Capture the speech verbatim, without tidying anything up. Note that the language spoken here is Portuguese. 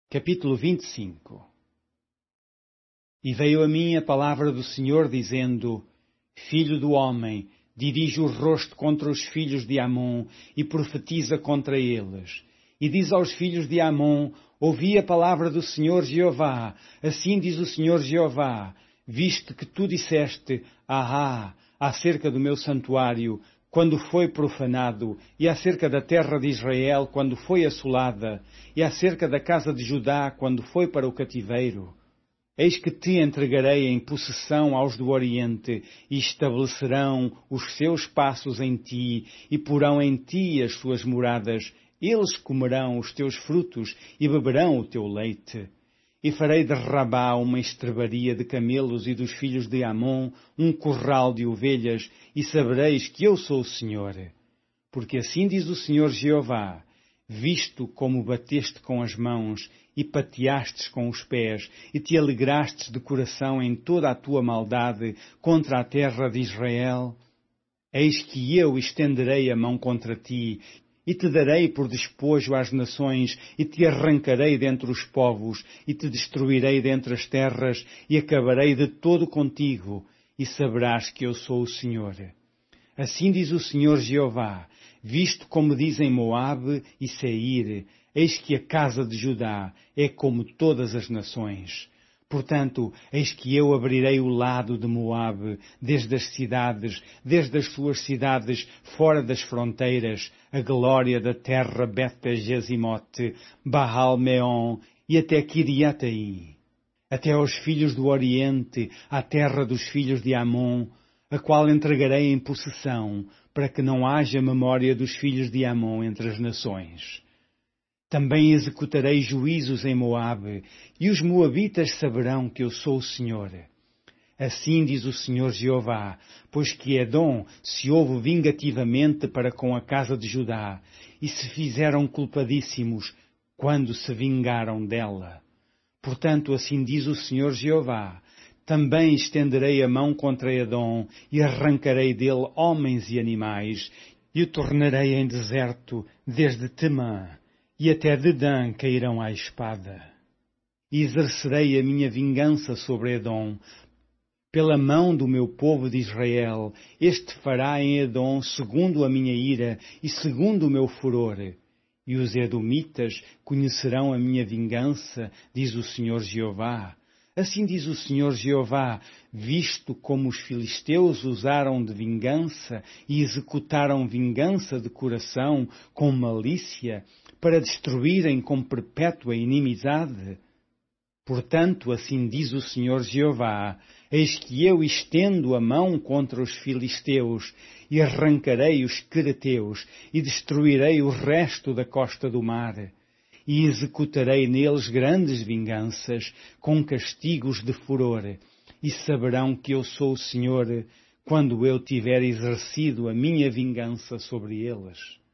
Capítulo vinte e cinco. E veio a mim a palavra do Senhor, dizendo: Filho do homem, dirige o rosto contra os filhos de Amon e profetiza contra eles. E diz aos filhos de Amon: Ouvi a palavra do Senhor Jeová. Assim diz o Senhor Jeová: Visto que tu disseste: Ahá, acerca do meu santuário, quando foi profanado, e acerca da terra de Israel, quando foi assolada, e acerca da casa de Judá, quando foi para o cativeiro. Eis que te entregarei em possessão aos do Oriente, e estabelecerão os seus passos em ti, e porão em ti as suas moradas. Eles comerão os teus frutos, e beberão o teu leite. E farei de Rabá uma estrebaria de camelos e dos filhos de Amon um curral de ovelhas, e sabereis que eu sou o Senhor. Porque assim diz o Senhor Jeová: Visto como bateste com as mãos, e pateastes com os pés, e te alegrastes de coração em toda a tua maldade contra a terra de Israel, eis que eu estenderei a mão contra ti, e te darei por despojo às nações, e te arrancarei dentre os povos, e te destruirei dentre as terras, e acabarei de todo contigo, e saberás que eu sou o Senhor. Assim diz o Senhor Jeová: Visto como dizem Moabe e Seir, eis que a casa de Judá é como todas as nações. Portanto, eis que eu abrirei o lado de Moabe, desde as cidades, desde as suas cidades, fora das fronteiras, a glória da terra Bet-Jezimote, Baal-Meon e até Kiriataí, até aos filhos do Oriente, à terra dos filhos de Amon, a qual entregarei em possessão, para que não haja memória dos filhos de Amon entre as nações. Também executarei juízos em Moabe, e os moabitas saberão que eu sou o Senhor. Assim diz o Senhor Jeová: pois que Edom se houve vingativamente para com a casa de Judá, e se fizeram culpadíssimos quando se vingaram dela. Portanto, assim diz o Senhor Jeová: também estenderei a mão contra Edom, e arrancarei dele homens e animais, e o tornarei em deserto, desde Temã, e até Dedã cairão à espada. E exercerei a minha vingança sobre Edom, pela mão do meu povo de Israel. Este fará em Edom segundo a minha ira e segundo o meu furor. E os edomitas conhecerão a minha vingança, diz o Senhor Jeová. Assim diz o Senhor Jeová: visto como os filisteus usaram de vingança e executaram vingança de coração com malícia, para destruírem com perpétua inimizade. Portanto, assim diz o Senhor Jeová: eis que eu estendo a mão contra os filisteus, e arrancarei os quereteus, e destruirei o resto da costa do mar. E executarei neles grandes vinganças, com castigos de furor, e saberão que eu sou o Senhor, quando eu tiver exercido a minha vingança sobre eles.